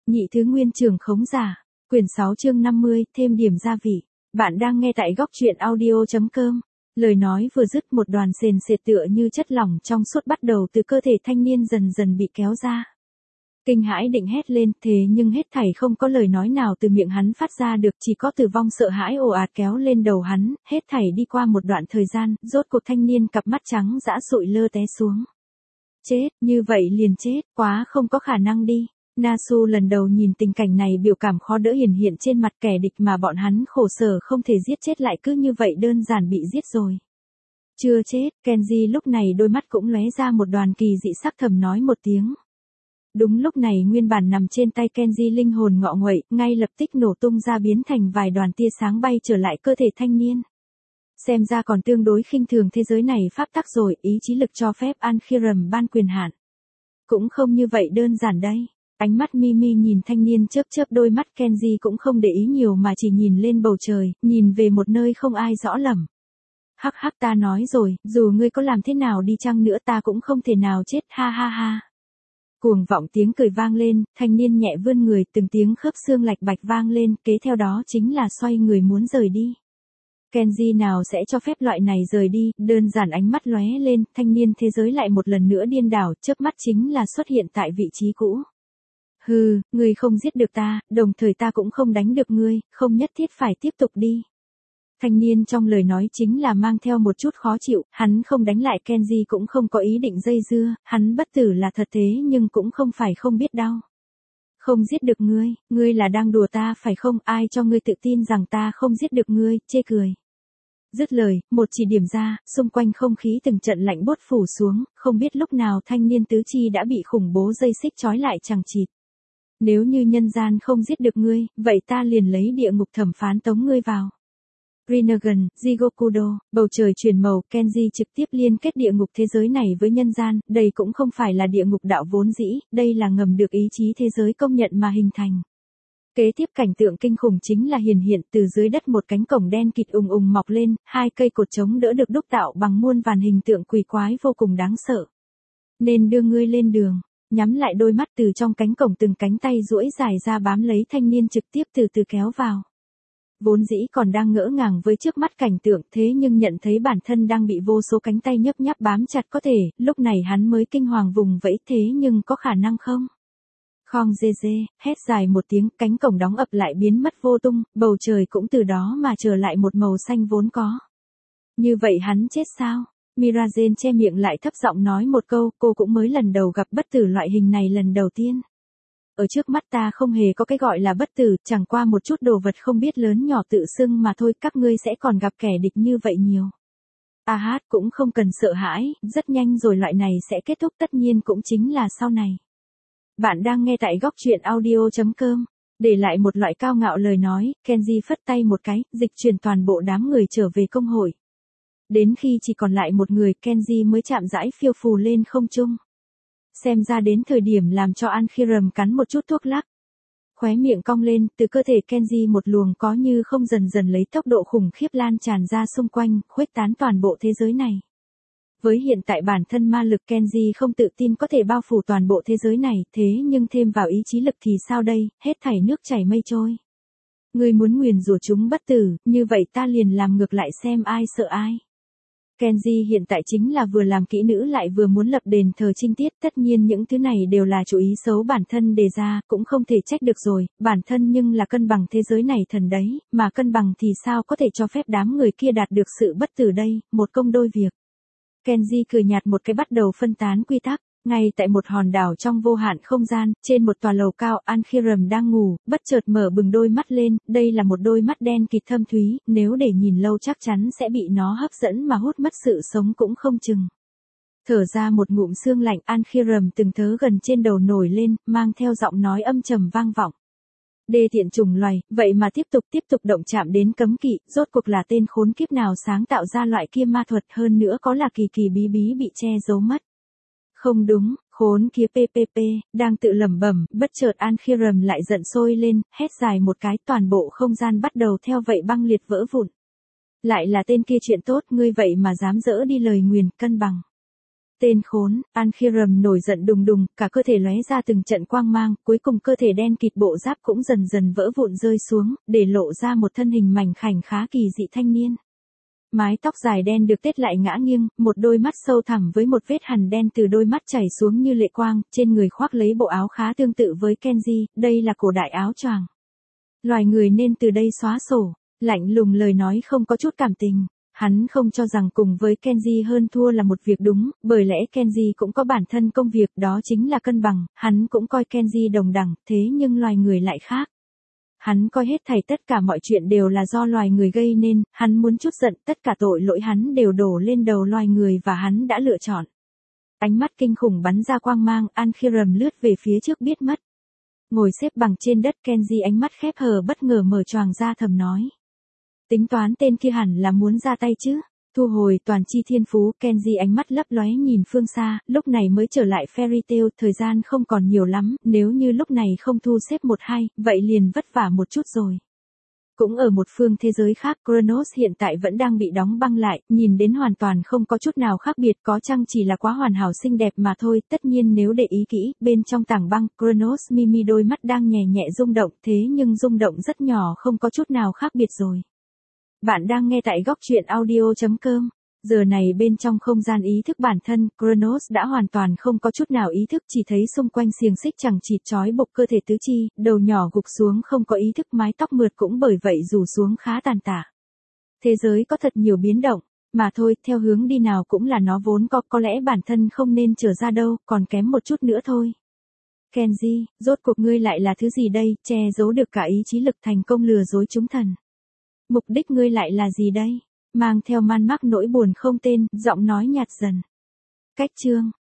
Nhị thứ nguyên trường khống giả. Quyển 6 chương 50, thêm điểm gia vị. Bạn đang nghe tại góc truyện audio.com. Lời nói vừa dứt, một đoàn sền sệt tựa như chất lỏng trong suốt bắt đầu từ cơ thể thanh niên dần dần bị kéo ra. Kinh hãi định hét lên, thế nhưng hết thảy không có lời nói nào từ miệng hắn phát ra được, chỉ có tử vong sợ hãi ồ ạt kéo lên đầu hắn. Hết thảy đi qua một đoạn thời gian, rốt cuộc thanh niên cặp mắt trắng dã sụi lơ té xuống. Chết, như vậy liền chết, quá không có khả năng đi. Nasu lần đầu nhìn tình cảnh này, biểu cảm khó đỡ hiển hiện trên mặt. Kẻ địch mà bọn hắn khổ sở không thể giết chết lại cứ như vậy đơn giản bị giết rồi. Chưa chết, Kenji lúc này đôi mắt cũng lóe ra một đoàn kỳ dị sắc, thầm nói một tiếng. Đúng lúc này nguyên bản nằm trên tay Kenji linh hồn ngọ nguậy, ngay lập tức nổ tung ra biến thành vài đoàn tia sáng bay trở lại cơ thể thanh niên. Xem ra còn tương đối khinh thường thế giới này pháp tắc rồi, ý chí lực cho phép Ankhiram ban quyền hạn. Cũng không như vậy đơn giản đấy. Ánh mắt Mimi nhìn thanh niên chớp chớp đôi mắt, Kenji cũng không để ý nhiều mà chỉ nhìn lên bầu trời, nhìn về một nơi không ai rõ lắm. Hắc hắc, ta nói rồi, dù ngươi có làm thế nào đi chăng nữa ta cũng không thể nào chết, ha ha ha. Cuồng vọng tiếng cười vang lên, thanh niên nhẹ vươn người, từng tiếng khớp xương lạch bạch vang lên, kế theo đó chính là xoay người muốn rời đi. Kenji nào sẽ cho phép loại này rời đi, đơn giản ánh mắt lóe lên, thanh niên thế giới lại một lần nữa điên đảo, chớp mắt chính là xuất hiện tại vị trí cũ. Hừ, ngươi không giết được ta, đồng thời ta cũng không đánh được ngươi, không nhất thiết phải tiếp tục đi. Thanh niên trong lời nói chính là mang theo một chút khó chịu, hắn không đánh lại Kenji cũng không có ý định dây dưa, hắn bất tử là thật thế nhưng cũng không phải không biết đau. Không giết được ngươi là đang đùa ta phải không, ai cho ngươi tự tin rằng ta không giết được ngươi, chê cười. Dứt lời, một chỉ điểm ra, xung quanh không khí từng trận lạnh buốt phủ xuống, không biết lúc nào thanh niên tứ chi đã bị khủng bố dây xích trói lại chằng chịt. Nếu như nhân gian không giết được ngươi, vậy ta liền lấy địa ngục thẩm phán tống ngươi vào. Rinnegan, Jigokudo, bầu trời chuyển màu, Kenji trực tiếp liên kết địa ngục thế giới này với nhân gian, đây cũng không phải là địa ngục đạo vốn dĩ, đây là ngầm được ý chí thế giới công nhận mà hình thành. Kế tiếp cảnh tượng kinh khủng chính là hiện từ dưới đất một cánh cổng đen kịt ùng ùng mọc lên, hai cây cột chống đỡ được đúc tạo bằng muôn vàn hình tượng quỷ quái vô cùng đáng sợ. Nên đưa ngươi lên đường. Nhắm lại đôi mắt, từ trong cánh cổng từng cánh tay duỗi dài ra bám lấy thanh niên trực tiếp từ từ kéo vào. Vốn dĩ còn đang ngỡ ngàng với trước mắt cảnh tượng, thế nhưng nhận thấy bản thân đang bị vô số cánh tay nhấp nháp bám chặt có thể, lúc này hắn mới kinh hoàng vùng vẫy, thế nhưng có khả năng không? Khong dê dê, hét dài một tiếng, cánh cổng đóng ập lại biến mất vô tung, bầu trời cũng từ đó mà trở lại một màu xanh vốn có. Như vậy hắn chết sao? Mirazen che miệng lại thấp giọng nói một câu, cô cũng mới lần đầu gặp bất tử loại hình này lần đầu tiên. Ở trước mắt ta không hề có cái gọi là bất tử, chẳng qua một chút đồ vật không biết lớn nhỏ tự xưng mà thôi, các ngươi sẽ còn gặp kẻ địch như vậy nhiều. Hát cũng không cần sợ hãi, rất nhanh rồi loại này sẽ kết thúc, tất nhiên cũng chính là sau này. Bạn đang nghe tại góc truyện audio.com. Để lại một loại cao ngạo lời nói, Kenji phất tay một cái, dịch chuyển toàn bộ đám người trở về công hội. Đến khi chỉ còn lại một người, Kenji mới chạm rãi phiêu phù lên không trung. Xem ra đến thời điểm làm cho Ankhiram cắn một chút thuốc lắc. Khóe miệng cong lên, từ cơ thể Kenji một luồng có như không dần dần lấy tốc độ khủng khiếp lan tràn ra xung quanh, khuếch tán toàn bộ thế giới này. Với hiện tại bản thân ma lực, Kenji không tự tin có thể bao phủ toàn bộ thế giới này, thế nhưng thêm vào ý chí lực thì sao đây, hết thảy nước chảy mây trôi. Ngươi muốn nguyền rủa chúng bất tử, như vậy ta liền làm ngược lại xem ai sợ ai. Kenji hiện tại chính là vừa làm kỹ nữ lại vừa muốn lập đền thờ trinh tiết, tất nhiên những thứ này đều là chủ ý xấu bản thân đề ra, cũng không thể trách được rồi, bản thân nhưng là cân bằng thế giới này thần đấy, mà cân bằng thì sao có thể cho phép đám người kia đạt được sự bất tử đây, một công đôi việc. Kenji cười nhạt một cái bắt đầu phân tán quy tắc. Ngay tại một hòn đảo trong vô hạn không gian, trên một tòa lầu cao, Ankhiram đang ngủ, bất chợt mở bừng đôi mắt lên, đây là một đôi mắt đen kịt thâm thúy, nếu để nhìn lâu chắc chắn sẽ bị nó hấp dẫn mà hút mất sự sống cũng không chừng. Thở ra một ngụm sương lạnh, Ankhiram từng thớ gần trên đầu nổi lên, mang theo giọng nói âm trầm vang vọng. Đê tiện trùng loài, vậy mà tiếp tục động chạm đến cấm kỵ, rốt cuộc là tên khốn kiếp nào sáng tạo ra loại kia ma thuật, hơn nữa có là kỳ kỳ bí bí bị che giấu mất. Không đúng, khốn kia PPP, đang tự lẩm bẩm, bất chợt Ankhiram lại giận sôi lên, hét dài một cái, toàn bộ không gian bắt đầu theo vậy băng liệt vỡ vụn. Lại là tên kia chuyện tốt, ngươi vậy mà dám dỡ đi lời nguyền, cân bằng. Tên khốn, Ankhiram nổi giận đùng đùng, cả cơ thể lóe ra từng trận quang mang, cuối cùng cơ thể đen kịt bộ giáp cũng dần dần vỡ vụn rơi xuống, để lộ ra một thân hình mảnh khảnh khá kỳ dị thanh niên. Mái tóc dài đen được tết lại ngã nghiêng, một đôi mắt sâu thẳm với một vết hằn đen từ đôi mắt chảy xuống như lệ quang, trên người khoác lấy bộ áo khá tương tự với Kenji, đây là cổ đại áo choàng. Loài người nên từ đây xóa sổ, lạnh lùng lời nói không có chút cảm tình. Hắn không cho rằng cùng với Kenji hơn thua là một việc đúng, bởi lẽ Kenji cũng có bản thân công việc đó chính là cân bằng, hắn cũng coi Kenji đồng đẳng, thế nhưng loài người lại khác. Hắn coi hết thảy tất cả mọi chuyện đều là do loài người gây nên, hắn muốn trút giận tất cả tội lỗi hắn đều đổ lên đầu loài người và hắn đã lựa chọn. Ánh mắt kinh khủng bắn ra quang mang, Ankhiram lướt về phía trước biết mất. Ngồi xếp bằng trên đất Kenji ánh mắt khép hờ bất ngờ mở choàng ra thầm nói. Tính toán tên kia hẳn là muốn ra tay chứ. Thu hồi toàn chi thiên phú, Kenji ánh mắt lấp lóe nhìn phương xa, lúc này mới trở lại Fairy Tail, thời gian không còn nhiều lắm, nếu như lúc này không thu xếp 1-2, vậy liền vất vả một chút rồi. Cũng ở một phương thế giới khác, Kronos hiện tại vẫn đang bị đóng băng lại, nhìn đến hoàn toàn không có chút nào khác biệt, có chăng chỉ là quá hoàn hảo xinh đẹp mà thôi, tất nhiên nếu để ý kỹ, bên trong tảng băng, Kronos Mimi đôi mắt đang nhẹ nhẹ rung động, thế nhưng rung động rất nhỏ không có chút nào khác biệt rồi. Bạn đang nghe tại góc truyện audio.com. Giờ này bên trong không gian ý thức bản thân, Kronos đã hoàn toàn không có chút nào ý thức, chỉ thấy xung quanh xiềng xích chẳng chịt trói buộc cơ thể tứ chi, đầu nhỏ gục xuống không có ý thức, mái tóc mượt cũng bởi vậy rủ xuống khá tàn tả. Thế giới có thật nhiều biến động, mà thôi, theo hướng đi nào cũng là nó vốn có lẽ bản thân không nên trở ra đâu, còn kém một chút nữa thôi. Kenji, rốt cuộc ngươi lại là thứ gì đây, che giấu được cả ý chí lực thành công lừa dối chúng thần. Mục đích ngươi lại là gì đây? Mang theo man mác nỗi buồn không tên, giọng nói nhạt dần. Cách chương.